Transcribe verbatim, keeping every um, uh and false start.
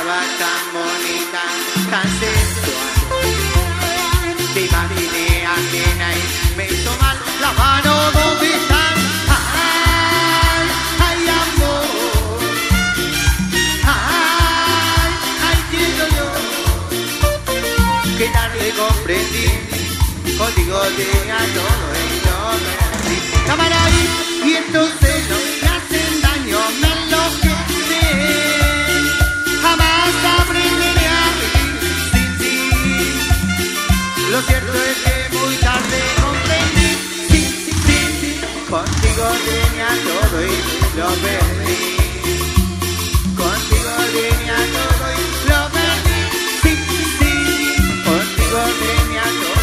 mirabas tan bonita, tan sensual. Te imaginé ajena y me hizo mal. La mano donde están. Ay, ay, amor. Ay, ay, quiero yo. Que tarde comprendí. Contigo tenía todo y no me perdí. Cámara ahí, y entonces no me hacen daño, me enloquecen. Jamás aprenderé a vivir sin ti. Lo cierto es que muy tarde comprendí. Sí, sí, sí, contigo tenía todo y lo perdí. Contigo tenía todo y lo perdí. Sí, sí, contigo tenía todo.